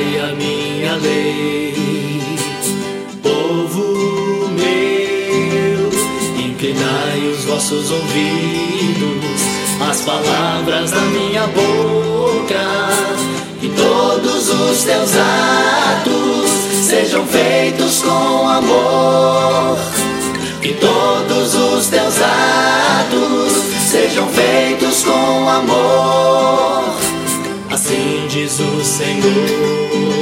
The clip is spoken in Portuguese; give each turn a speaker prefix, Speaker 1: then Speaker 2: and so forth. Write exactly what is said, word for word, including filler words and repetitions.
Speaker 1: guardai a minha lei. Povo meu, inclinai os vossos ouvidos às palavras da minha boca, e todos os teus atos sejam feitos com amor. Que todos os teus atos sejam feitos com amor. Assim diz o Senhor.